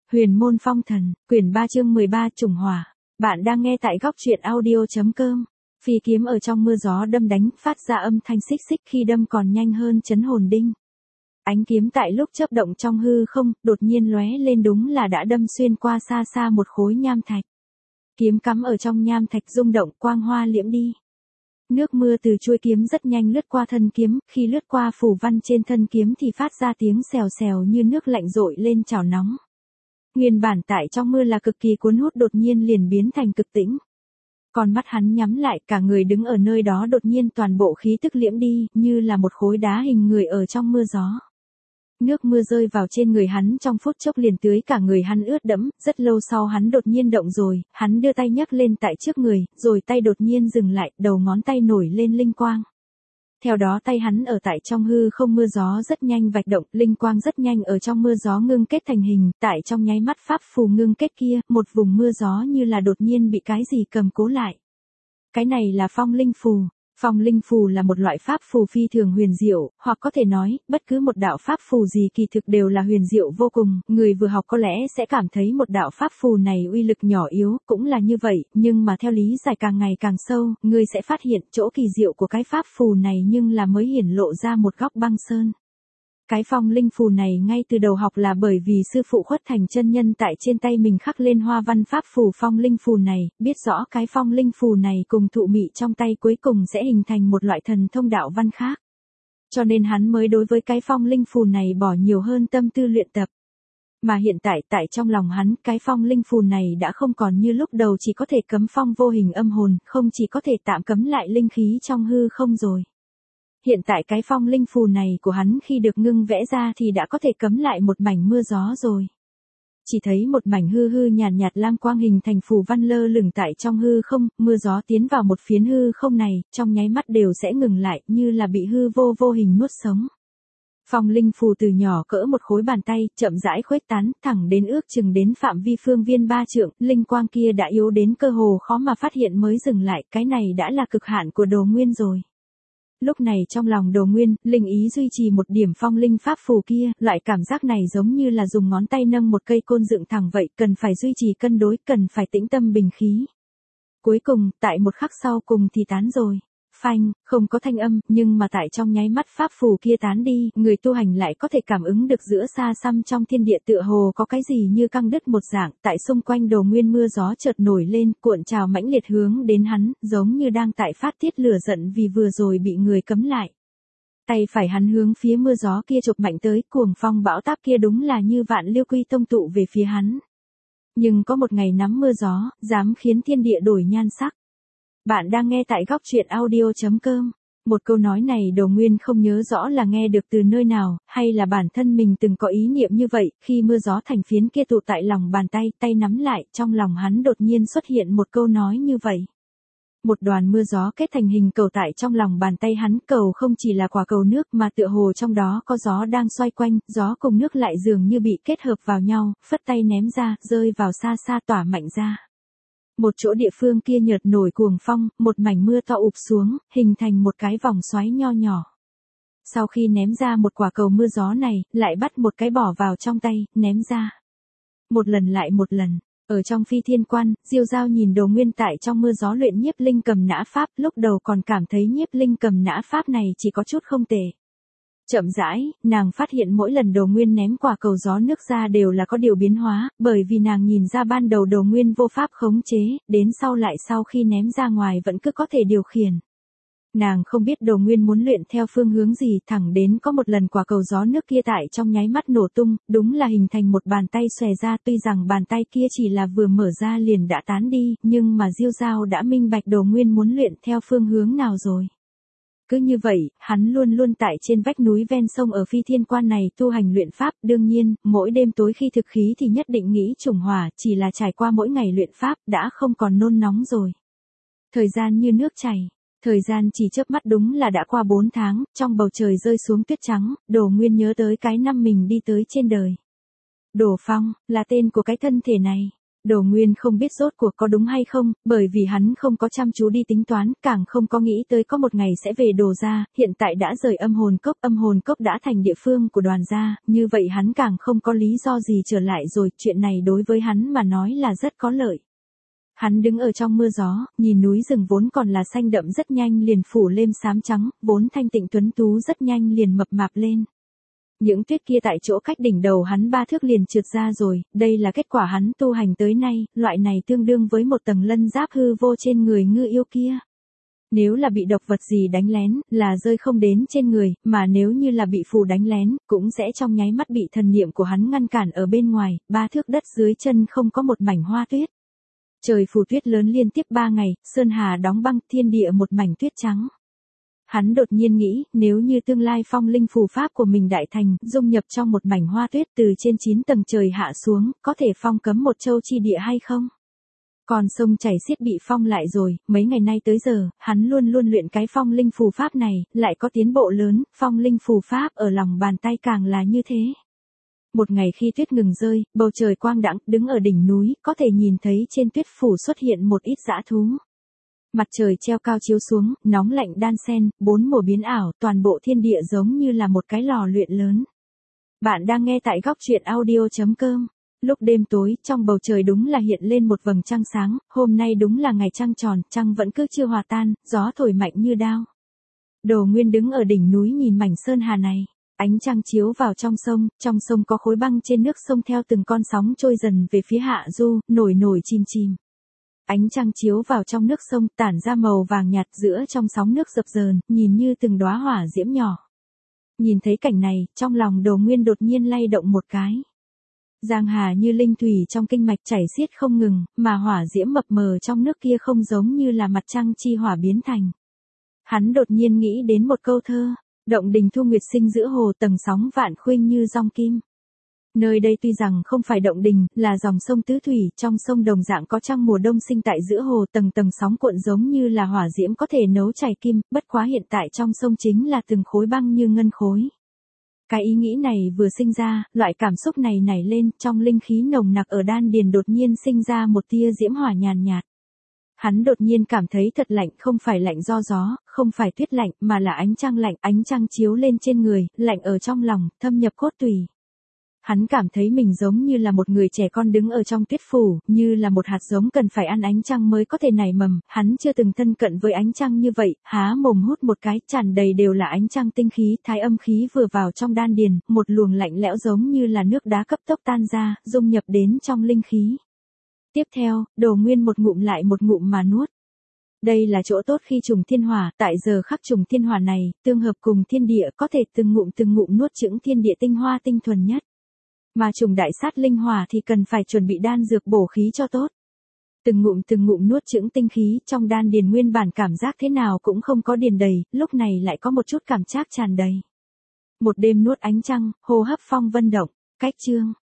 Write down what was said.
Huyền môn phong thần, quyển 3 chương 13 trùng hỏa. Bạn đang nghe tại góc truyện audio.com. Phi kiếm ở trong mưa gió đâm đánh, phát ra âm thanh xích xích khi đâm còn nhanh hơn chấn hồn đinh. Ánh kiếm tại lúc chớp động trong hư không, đột nhiên lóe lên đúng là đã đâm xuyên qua xa xa một khối nham thạch. Kiếm cắm ở trong nham thạch rung động, quang hoa liễm đi. Nước mưa từ chuôi kiếm rất nhanh lướt qua thân kiếm, khi lướt qua phù văn trên thân kiếm thì phát ra tiếng xèo xèo như nước lạnh dội lên chảo nóng. Nguyên bản tại trong mưa là cực kỳ cuốn hút đột nhiên liền biến thành cực tĩnh. Con mắt hắn nhắm lại, cả người đứng ở nơi đó đột nhiên toàn bộ khí tức liễm đi, như là một khối đá hình người ở trong mưa gió. Nước mưa rơi vào trên người hắn trong phút chốc liền tưới cả người hắn ướt đẫm, rất lâu sau hắn đột nhiên động rồi, hắn đưa tay nhấc lên tại trước người, rồi tay đột nhiên dừng lại, đầu ngón tay nổi lên linh quang. Theo đó tay hắn ở tại trong hư không mưa gió rất nhanh vạch động, linh quang rất nhanh ở trong mưa gió ngưng kết thành hình, tại trong nháy mắt pháp phù ngưng kết kia, một vùng mưa gió như là đột nhiên bị cái gì cầm cố lại. Cái này là phong linh phù. Phong linh phù là một loại pháp phù phi thường huyền diệu, hoặc có thể nói, bất cứ một đạo pháp phù gì kỳ thực đều là huyền diệu vô cùng, người vừa học có lẽ sẽ cảm thấy một đạo pháp phù này uy lực nhỏ yếu, cũng là như vậy, nhưng mà theo lý giải càng ngày càng sâu, người sẽ phát hiện chỗ kỳ diệu của cái pháp phù này nhưng là mới hiển lộ ra một góc băng sơn. Cái phong linh phù này ngay từ đầu học là bởi vì sư phụ Khuất Thành chân nhân tại trên tay mình khắc lên hoa văn pháp phù phong linh phù này, biết rõ cái phong linh phù này cùng thụ mị trong tay cuối cùng sẽ hình thành một loại thần thông đạo văn khác. Cho nên hắn mới đối với cái phong linh phù này bỏ nhiều hơn tâm tư luyện tập. Mà hiện tại trong lòng hắn, cái phong linh phù này đã không còn như lúc đầu chỉ có thể cấm phong vô hình âm hồn, không chỉ có thể tạm cấm lại linh khí trong hư không rồi. Hiện tại cái phong linh phù này của hắn khi được ngưng vẽ ra thì đã có thể cấm lại một mảnh mưa gió rồi. Chỉ thấy một mảnh hư nhàn nhạt lam quang hình thành phù văn lơ lửng tại trong hư không, mưa gió tiến vào một phiến hư không này, trong nháy mắt đều sẽ ngừng lại như là bị hư vô hình nuốt sống. Phong linh phù từ nhỏ cỡ một khối bàn tay, chậm rãi khuếch tán, thẳng đến ước chừng đến phạm vi phương viên 3 trượng, linh quang kia đã yếu đến cơ hồ khó mà phát hiện mới dừng lại, cái này đã là cực hạn của Đồ Nguyên rồi. Lúc này trong lòng Đồ Nguyên, linh ý duy trì một điểm phong linh pháp phù kia, loại cảm giác này giống như là dùng ngón tay nâng một cây côn dựng thẳng vậy, cần phải duy trì cân đối, cần phải tĩnh tâm bình khí. Cuối cùng, tại một khắc sau cùng thì tán rồi. Phanh, không có thanh âm, nhưng mà tại trong nháy mắt pháp phù kia tán đi, người tu hành lại có thể cảm ứng được giữa xa xăm trong thiên địa tựa hồ có cái gì như căng đứt một dạng, tại xung quanh Đồ Nguyên mưa gió chợt nổi lên, cuộn trào mãnh liệt hướng đến hắn, giống như đang tại phát tiết lửa giận vì vừa rồi bị người cấm lại. Tay phải hắn hướng phía mưa gió kia chụp mạnh tới, cuồng phong bão táp kia đúng là như vạn liêu quy tông tụ về phía hắn. Nhưng có một ngày nắm mưa gió, dám khiến thiên địa đổi nhan sắc. Bạn đang nghe tại góc truyện audio.com. Một câu nói này Đồ Nguyên không nhớ rõ là nghe được từ nơi nào, hay là bản thân mình từng có ý niệm như vậy, khi mưa gió thành phiến kia tụ tại lòng bàn tay, tay nắm lại, trong lòng hắn đột nhiên xuất hiện một câu nói như vậy. Một đoàn mưa gió kết thành hình cầu tại trong lòng bàn tay hắn, cầu không chỉ là quả cầu nước mà tựa hồ trong đó có gió đang xoay quanh, gió cùng nước lại dường như bị kết hợp vào nhau, phất tay ném ra, rơi vào xa xa tỏa mạnh ra. Một chỗ địa phương kia nhợt nổi cuồng phong, một mảnh mưa to ụp xuống, hình thành một cái vòng xoáy nho nhỏ. Sau khi ném ra một quả cầu mưa gió này, lại bắt một cái bỏ vào trong tay, ném ra. Một lần lại một lần, ở trong Phi Thiên Quan, Diêu Dao nhìn Đồ Nguyên tại trong mưa gió luyện nhiếp linh cầm nã pháp, lúc đầu còn cảm thấy nhiếp linh cầm nã pháp này chỉ có chút không tệ. Chậm rãi, nàng phát hiện mỗi lần Đồ Nguyên ném quả cầu gió nước ra đều là có điều biến hóa, bởi vì nàng nhìn ra ban đầu Đồ Nguyên vô pháp khống chế, đến sau lại sau khi ném ra ngoài vẫn cứ có thể điều khiển. Nàng không biết Đồ Nguyên muốn luyện theo phương hướng gì, thẳng đến có một lần quả cầu gió nước kia tại trong nháy mắt nổ tung, đúng là hình thành một bàn tay xòe ra, tuy rằng bàn tay kia chỉ là vừa mở ra liền đã tán đi, nhưng mà Diêu Dao đã minh bạch Đồ Nguyên muốn luyện theo phương hướng nào rồi. Cứ như vậy, hắn luôn luôn tại trên vách núi ven sông ở Phi Thiên Quan này tu hành luyện pháp, đương nhiên, mỗi đêm tối khi thực khí thì nhất định nghĩ trùng hỏa, chỉ là trải qua mỗi ngày luyện pháp, đã không còn nôn nóng rồi. Thời gian như nước chảy, thời gian chỉ chớp mắt đúng là đã qua 4 tháng, trong bầu trời rơi xuống tuyết trắng, Đồ Nguyên nhớ tới cái năm mình đi tới trên đời. Đồ Phong, là tên của cái thân thể này. Đồ Nguyên không biết rốt cuộc có đúng hay không, bởi vì hắn không có chăm chú đi tính toán, càng không có nghĩ tới có một ngày sẽ về Đồ gia, hiện tại đã rời âm hồn cốc đã thành địa phương của Đoàn gia, như vậy hắn càng không có lý do gì trở lại rồi, chuyện này đối với hắn mà nói là rất có lợi. Hắn đứng ở trong mưa gió, nhìn núi rừng vốn còn là xanh đậm rất nhanh liền phủ lên xám trắng, vốn thanh tịnh tuấn tú rất nhanh liền mập mạp lên. Những tuyết kia tại chỗ cách đỉnh đầu hắn 3 thước liền trượt ra rồi, đây là kết quả hắn tu hành tới nay, loại này tương đương với một tầng lân giáp hư vô trên người ngư yêu kia. Nếu là bị độc vật gì đánh lén, là rơi không đến trên người, mà nếu như là bị phù đánh lén, cũng sẽ trong nháy mắt bị thần niệm của hắn ngăn cản ở bên ngoài, 3 thước đất dưới chân không có một mảnh hoa tuyết. Trời phù tuyết lớn liên tiếp 3 ngày, sơn hà đóng băng, thiên địa một mảnh tuyết trắng. Hắn đột nhiên nghĩ, nếu như tương lai phong linh phù pháp của mình đại thành, dung nhập trong một mảnh hoa tuyết từ trên 9 tầng trời hạ xuống, có thể phong cấm một châu chi địa hay không? Còn sông chảy xiết bị phong lại rồi, mấy ngày nay tới giờ, hắn luôn luôn luyện cái phong linh phù pháp này, lại có tiến bộ lớn, phong linh phù pháp ở lòng bàn tay càng là như thế. Một ngày khi tuyết ngừng rơi, bầu trời quang đãng, đứng ở đỉnh núi, có thể nhìn thấy trên tuyết phủ xuất hiện một ít dã thú. Mặt trời treo cao chiếu xuống, nóng lạnh đan xen, 4 mùa biến ảo, toàn bộ thiên địa giống như là một cái lò luyện lớn. Bạn đang nghe tại góc truyện audio.com. Lúc đêm tối, trong bầu trời đúng là hiện lên một vầng trăng sáng, hôm nay đúng là ngày trăng tròn, trăng vẫn cứ chưa hòa tan, gió thổi mạnh như đao. Đồ Nguyên đứng ở đỉnh núi nhìn mảnh sơn hà này. Ánh trăng chiếu vào trong sông có khối băng trên nước sông theo từng con sóng trôi dần về phía hạ du, nổi nổi chìm chìm. Ánh trăng chiếu vào trong nước sông tản ra màu vàng nhạt giữa trong sóng nước dập dờn, nhìn như từng đóa hỏa diễm nhỏ. Nhìn thấy cảnh này, trong lòng Đồ Nguyên đột nhiên lay động một cái. Giang hà như linh thủy trong kinh mạch chảy xiết không ngừng, mà hỏa diễm mập mờ trong nước kia không giống như là mặt trăng chi hỏa biến thành. Hắn đột nhiên nghĩ đến một câu thơ. Động đình thu nguyệt sinh giữa hồ tầng sóng vạn khuynh như rong kim. Nơi đây tuy rằng không phải động đình, là dòng sông tứ thủy, trong sông đồng dạng có trăng mùa đông sinh tại giữa hồ tầng tầng sóng cuộn giống như là hỏa diễm có thể nấu chảy kim, bất quá hiện tại trong sông chính là từng khối băng như ngân khối. Cái ý nghĩ này vừa sinh ra, loại cảm xúc này nảy lên, trong linh khí nồng nặc ở đan điền đột nhiên sinh ra một tia diễm hỏa nhàn nhạt. Hắn đột nhiên cảm thấy thật lạnh, không phải lạnh do gió, không phải tuyết lạnh, mà là ánh trăng lạnh, ánh trăng chiếu lên trên người, lạnh ở trong lòng, thâm nhập cốt tủy. Hắn cảm thấy mình giống như là một người trẻ con đứng ở trong tuyết phủ, như là một hạt giống cần phải ăn ánh trăng mới có thể nảy mầm, hắn chưa từng thân cận với ánh trăng như vậy, há mồm hút một cái, tràn đầy đều là ánh trăng tinh khí, thái âm khí vừa vào trong đan điền, một luồng lạnh lẽo giống như là nước đá cấp tốc tan ra, dung nhập đến trong linh khí. Tiếp theo, Đồ Nguyên một ngụm lại một ngụm mà nuốt. Đây là chỗ tốt khi trùng thiên hỏa, tại giờ khắc trùng thiên hỏa này, tương hợp cùng thiên địa có thể từng ngụm nuốt chửng thiên địa tinh hoa tinh thuần nhất. Mà trùng đại sát linh hỏa thì cần phải chuẩn bị đan dược bổ khí cho tốt. Từng ngụm nuốt chửng tinh khí trong đan điền nguyên bản cảm giác thế nào cũng không có điền đầy, lúc này lại có một chút cảm giác tràn đầy. Một đêm nuốt ánh trăng, hô hấp phong vân động, cách chương.